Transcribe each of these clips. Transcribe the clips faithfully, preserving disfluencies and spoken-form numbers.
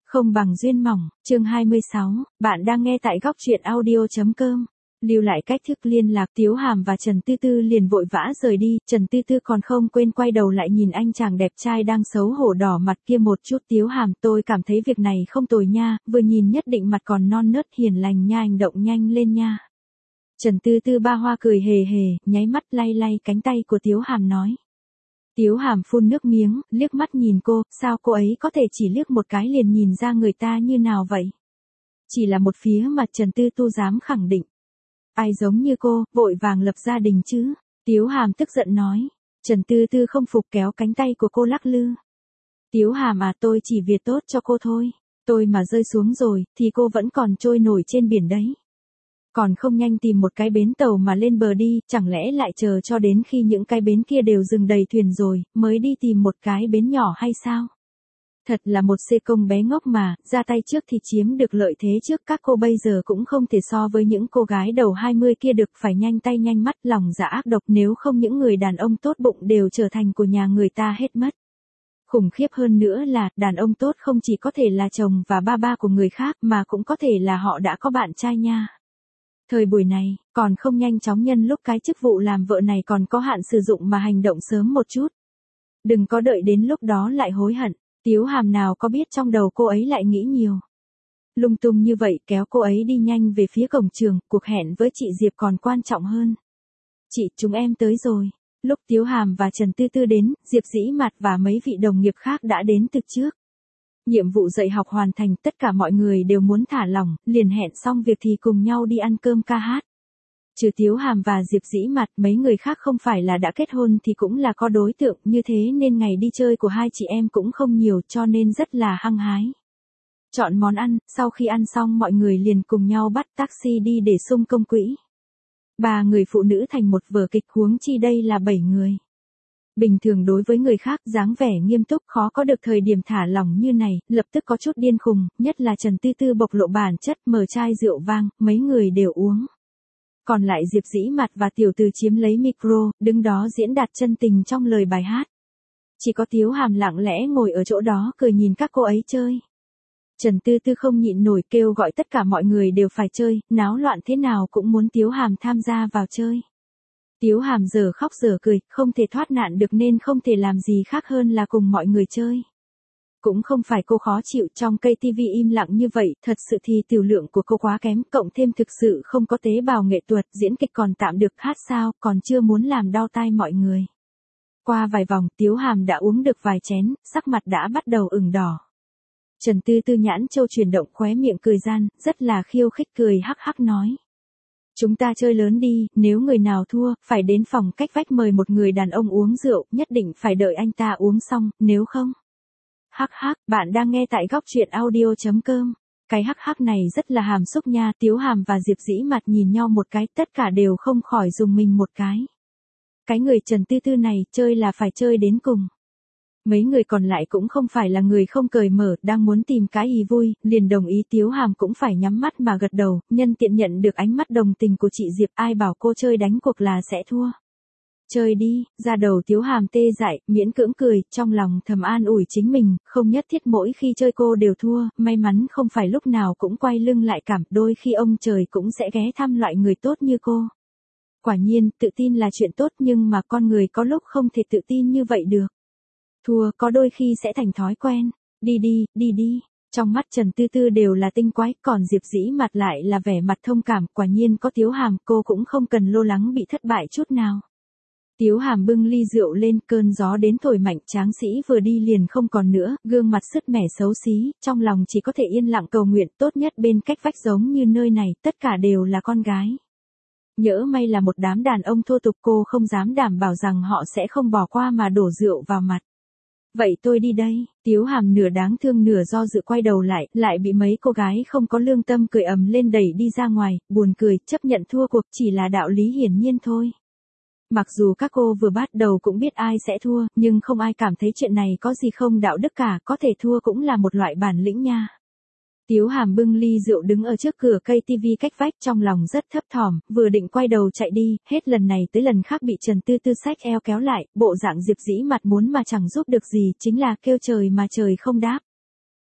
Không bằng duyên mỏng, chương hai mươi sáu, bạn đang nghe tại góc truyện audio.com. Lưu lại cách thức liên lạc, Tiếu Hàm và Trần Tư Tư liền vội vã rời đi, Trần Tư Tư còn không quên quay đầu lại nhìn anh chàng đẹp trai đang xấu hổ đỏ mặt kia một chút. Tiếu Hàm, tôi cảm thấy việc này không tồi nha, vừa nhìn nhất định mặt còn non nớt hiền lành nha, hành động nhanh lên nha. Trần Tư Tư ba hoa cười hề hề, nháy mắt lay lay cánh tay của Tiếu Hàm nói. Tiếu Hàm phun nước miếng, liếc mắt nhìn cô, sao cô ấy có thể chỉ liếc một cái liền nhìn ra người ta như nào vậy? Chỉ là một phía mà Trần Tư Tư dám khẳng định. Ai giống như cô, vội vàng lập gia đình chứ? Tiếu Hàm tức giận nói. Trần Tư Tư không phục kéo cánh tay của cô lắc lư. Tiếu Hàm à, tôi chỉ việc tốt cho cô thôi. Tôi mà rơi xuống rồi, thì cô vẫn còn trôi nổi trên biển đấy. Còn không nhanh tìm một cái bến tàu mà lên bờ đi, chẳng lẽ lại chờ cho đến khi những cái bến kia đều dừng đầy thuyền rồi, mới đi tìm một cái bến nhỏ hay sao? Thật là một xê công bé ngốc mà, ra tay trước thì chiếm được lợi thế trước, các cô bây giờ cũng không thể so với những cô gái đầu hai mươi kia được, phải nhanh tay nhanh mắt, lòng dạ ác độc, nếu không những người đàn ông tốt bụng đều trở thành của nhà người ta hết mất. Khủng khiếp hơn nữa là, đàn ông tốt không chỉ có thể là chồng và ba ba của người khác mà cũng có thể là họ đã có bạn trai nha. Thời buổi này, còn không nhanh chóng nhân lúc cái chức vụ làm vợ này còn có hạn sử dụng mà hành động sớm một chút. Đừng có đợi đến lúc đó lại hối hận. Tiếu Hàm nào có biết trong đầu cô ấy lại nghĩ nhiều. Lung tung như vậy kéo cô ấy đi nhanh về phía cổng trường, cuộc hẹn với chị Diệp còn quan trọng hơn. Chị, chúng em tới rồi. Lúc Tiếu Hàm và Trần Tư Tư đến, Diệp Dĩ Mạt và mấy vị đồng nghiệp khác đã đến từ trước. Nhiệm vụ dạy học hoàn thành, tất cả mọi người đều muốn thả lỏng, liền hẹn xong việc thì cùng nhau đi ăn cơm ca hát. Trừ Tiếu Hàm và Diệp Dĩ Mạt, mấy người khác không phải là đã kết hôn thì cũng là có đối tượng, như thế nên ngày đi chơi của hai chị em cũng không nhiều, cho nên rất là hăng hái. Chọn món ăn, sau khi ăn xong mọi người liền cùng nhau bắt taxi đi để sung công quỹ. Ba người phụ nữ thành một vở kịch, huống chi đây là bảy người. Bình thường đối với người khác dáng vẻ nghiêm túc khó có được thời điểm thả lỏng như này, lập tức có chút điên khùng, nhất là Trần Tư Tư bộc lộ bản chất, mở chai rượu vang, mấy người đều uống. Còn lại Diệp Dĩ Mạt và Tiểu Từ chiếm lấy micro, đứng đó diễn đạt chân tình trong lời bài hát. Chỉ có Tiếu Hàm lặng lẽ ngồi ở chỗ đó cười nhìn các cô ấy chơi. Trần Tư Tư không nhịn nổi kêu gọi tất cả mọi người đều phải chơi, náo loạn thế nào cũng muốn Tiếu Hàm tham gia vào chơi. Tiếu Hàm giờ khóc giờ cười, không thể thoát nạn được nên không thể làm gì khác hơn là cùng mọi người chơi. Cũng không phải cô khó chịu, trong cây tivi im lặng như vậy, thật sự thì tiểu lượng của cô quá kém, cộng thêm thực sự không có tế bào nghệ thuật, diễn kịch còn tạm được, hát sao, còn chưa muốn làm đau tai mọi người. Qua vài vòng, Tiếu Hàm đã uống được vài chén, sắc mặt đã bắt đầu ửng đỏ. Trần Tư Tư nhãn châu chuyển động, khóe miệng cười gian, rất là khiêu khích cười hắc hắc nói. Chúng ta chơi lớn đi, nếu người nào thua, phải đến phòng cách vách mời một người đàn ông uống rượu, nhất định phải đợi anh ta uống xong, nếu không. Hắc hắc, bạn đang nghe tại góc truyện audio.com. Cái hắc hắc này rất là hàm xúc nha, Tiếu Hàm và Diệp Dĩ Mạt nhìn nhau một cái, tất cả đều không khỏi dùng mình một cái. Cái người Trần Tư Tư này, chơi là phải chơi đến cùng. Mấy người còn lại cũng không phải là người không cởi mở, đang muốn tìm cái ý vui, liền đồng ý. Tiếu Hàm cũng phải nhắm mắt mà gật đầu, nhân tiện nhận được ánh mắt đồng tình của chị Diệp, ai bảo cô chơi đánh cuộc là sẽ thua. Chơi đi, ra đầu Tiếu Hàm tê dại, miễn cưỡng cười, trong lòng thầm an ủi chính mình, không nhất thiết mỗi khi chơi cô đều thua, may mắn không phải lúc nào cũng quay lưng lại cảm, đôi khi ông trời cũng sẽ ghé thăm loại người tốt như cô. Quả nhiên, tự tin là chuyện tốt nhưng mà con người có lúc không thể tự tin như vậy được. Thua có đôi khi sẽ thành thói quen. Đi đi, đi đi. Trong mắt Trần Tư Tư đều là tinh quái, còn Diệp Dĩ Mạt lại là vẻ mặt thông cảm, quả nhiên có Tiếu Hàm, cô cũng không cần lo lắng bị thất bại chút nào. Tiếu Hàm bưng ly rượu lên, cơn gió đến thổi mạnh, tráng sĩ vừa đi liền không còn nữa, gương mặt sứt mẻ xấu xí, trong lòng chỉ có thể yên lặng cầu nguyện, tốt nhất bên cách vách giống như nơi này, tất cả đều là con gái. Nhỡ may là một đám đàn ông thô tục, cô không dám đảm bảo rằng họ sẽ không bỏ qua mà đổ rượu vào mặt. Vậy tôi đi đây. Tiếu Hàm nửa đáng thương nửa do dự quay đầu lại, lại bị mấy cô gái không có lương tâm cười ầm lên đẩy đi ra ngoài, buồn cười, chấp nhận thua cuộc chỉ là đạo lý hiển nhiên thôi. Mặc dù các cô vừa bắt đầu cũng biết ai sẽ thua, nhưng không ai cảm thấy chuyện này có gì không đạo đức cả, có thể thua cũng là một loại bản lĩnh nha. Tiếu Hàm bưng ly rượu đứng ở trước cửa cây tivi cách vách, trong lòng rất thấp thỏm, vừa định quay đầu chạy đi, hết lần này tới lần khác bị Trần Tư Tư xách eo kéo lại, bộ dạng Diệp Dĩ Mạt muốn mà chẳng giúp được gì, chính là kêu trời mà trời không đáp.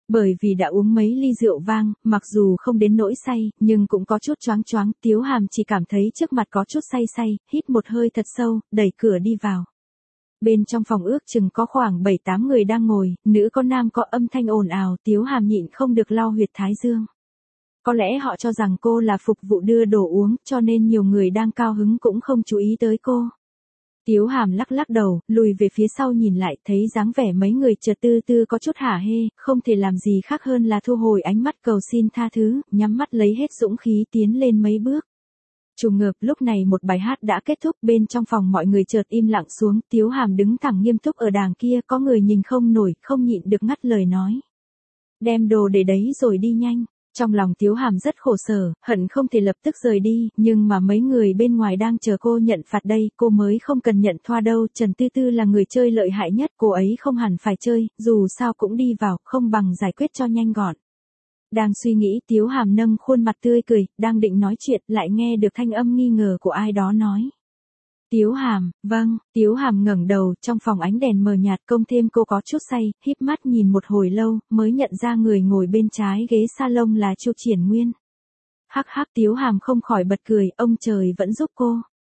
Bởi vì đã uống mấy ly rượu vang, mặc dù không đến nỗi say, nhưng cũng có chút choáng choáng, Tiếu Hàm chỉ cảm thấy trước mặt có chút say say, hít một hơi thật sâu, đẩy cửa đi vào. Bên trong phòng ước chừng có khoảng bảy tám người đang ngồi, nữ có nam có, âm thanh ồn ào, Tiếu Hàm nhịn không được lau huyệt thái dương. Có lẽ họ cho rằng cô là phục vụ đưa đồ uống, cho nên nhiều người đang cao hứng cũng không chú ý tới cô. Tiếu Hàm lắc lắc đầu, lùi về phía sau nhìn lại, thấy dáng vẻ mấy người chợt tư tư có chút hả hê, không thể làm gì khác hơn là thu hồi ánh mắt cầu xin tha thứ, nhắm mắt lấy hết dũng khí tiến lên mấy bước. Trùng hợp lúc này một bài hát đã kết thúc, bên trong phòng mọi người chợt im lặng xuống, Tiếu Hàm đứng thẳng nghiêm túc ở đàng kia, có người nhìn không nổi, không nhịn được ngắt lời nói. Đem đồ để đấy rồi đi nhanh. Trong lòng Tiếu Hàm rất khổ sở, hận không thể lập tức rời đi, nhưng mà mấy người bên ngoài đang chờ cô nhận phạt đây, cô mới không cần nhận thoa đâu, Trần Tư Tư là người chơi lợi hại nhất, cô ấy không hẳn phải chơi, dù sao cũng đi vào, không bằng giải quyết cho nhanh gọn. Đang suy nghĩ, Tiếu Hàm nâng khuôn mặt tươi cười, đang định nói chuyện, lại nghe được thanh âm nghi ngờ của ai đó nói. Tiếu Hàm, vâng, Tiếu Hàm ngẩng đầu, trong phòng ánh đèn mờ nhạt, công thêm cô có chút say, híp mắt nhìn một hồi lâu, mới nhận ra người ngồi bên trái ghế salon là Chu Triển Nguyên. Hắc hắc, Tiếu Hàm không khỏi bật cười, ông trời vẫn giúp cô.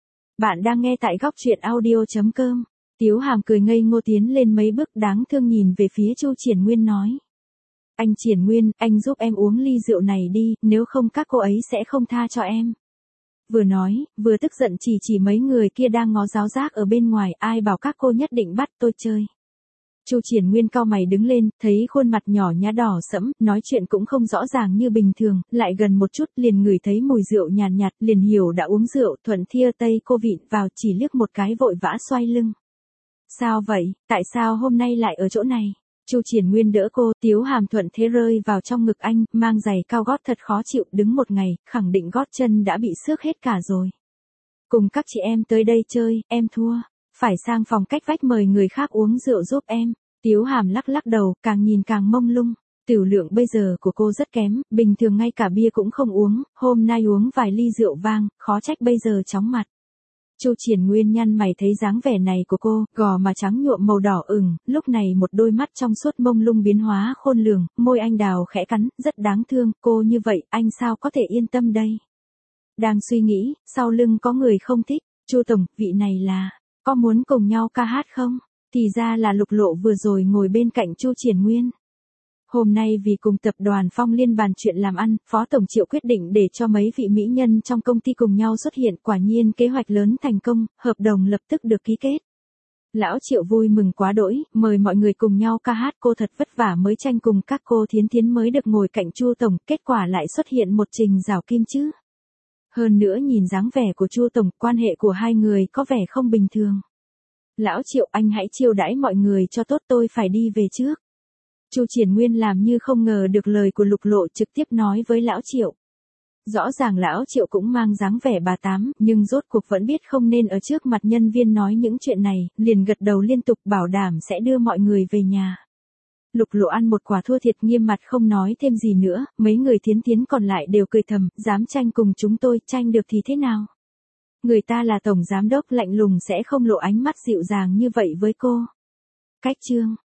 Bạn đang nghe tại góc truyện audio chấm com. Tiếu Hàm cười ngây ngô tiến lên mấy bước, đáng thương nhìn về phía Chu Triển Nguyên nói. Anh Triển Nguyên, anh giúp em uống ly rượu này đi, nếu không các cô ấy sẽ không tha cho em. Vừa nói, vừa tức giận chỉ chỉ mấy người kia đang ngó giáo giác ở bên ngoài, ai bảo các cô nhất định bắt tôi chơi. Chu Triển Nguyên cau mày đứng lên, thấy khuôn mặt nhỏ nhá đỏ sẫm, nói chuyện cũng không rõ ràng như bình thường, lại gần một chút liền ngửi thấy mùi rượu nhàn nhạt, nhạt, liền hiểu đã uống rượu, thuận thia tây cô vịn vào, chỉ liếc một cái vội vã xoay lưng. Sao vậy, tại sao hôm nay lại ở chỗ này? Chu Triển Nguyên đỡ cô, Tiếu Hàm thuận thế rơi vào trong ngực anh, mang giày cao gót thật khó chịu, đứng một ngày, khẳng định gót chân đã bị xước hết cả rồi. Cùng các chị em tới đây chơi, em thua, phải sang phòng cách vách mời người khác uống rượu giúp em. Tiếu Hàm lắc lắc đầu, càng nhìn càng mông lung. Tiểu lượng bây giờ của cô rất kém, bình thường ngay cả bia cũng không uống, hôm nay uống vài ly rượu vang, khó trách bây giờ chóng mặt. Chu Triển Nguyên nhăn mày thấy dáng vẻ này của cô, gò má trắng nhuộm màu đỏ ửng, lúc này một đôi mắt trong suốt mông lung biến hóa khôn lường, môi anh đào khẽ cắn, rất đáng thương, cô như vậy, anh sao có thể yên tâm đây? Đang suy nghĩ, sau lưng có người không thích, Chu tổng, vị này là, có muốn cùng nhau ca hát không? Thì ra là Lục Lộ vừa rồi ngồi bên cạnh Chu Triển Nguyên. Hôm nay vì cùng tập đoàn Phong Liên bàn chuyện làm ăn, Phó Tổng Triệu quyết định để cho mấy vị mỹ nhân trong công ty cùng nhau xuất hiện, quả nhiên kế hoạch lớn thành công, hợp đồng lập tức được ký kết. Lão Triệu vui mừng quá đỗi, mời mọi người cùng nhau ca hát, cô thật vất vả mới tranh cùng các cô Thiến Thiến mới được ngồi cạnh Chu Tổng, kết quả lại xuất hiện một Trình Giảo Kim chứ. Hơn nữa nhìn dáng vẻ của Chu Tổng, quan hệ của hai người có vẻ không bình thường. Lão Triệu, anh hãy chiêu đãi mọi người cho tốt, tôi phải đi về trước. Chu Triển Nguyên làm như không ngờ được lời của Lục Lộ, trực tiếp nói với Lão Triệu. Rõ ràng Lão Triệu cũng mang dáng vẻ bà tám, nhưng rốt cuộc vẫn biết không nên ở trước mặt nhân viên nói những chuyện này, liền gật đầu liên tục bảo đảm sẽ đưa mọi người về nhà. Lục Lộ ăn một quả thua thiệt, nghiêm mặt không nói thêm gì nữa, mấy người Thiến Thiến còn lại đều cười thầm, dám tranh cùng chúng tôi, tranh được thì thế nào? Người ta là tổng giám đốc lạnh lùng sẽ không lộ ánh mắt dịu dàng như vậy với cô. Cách chương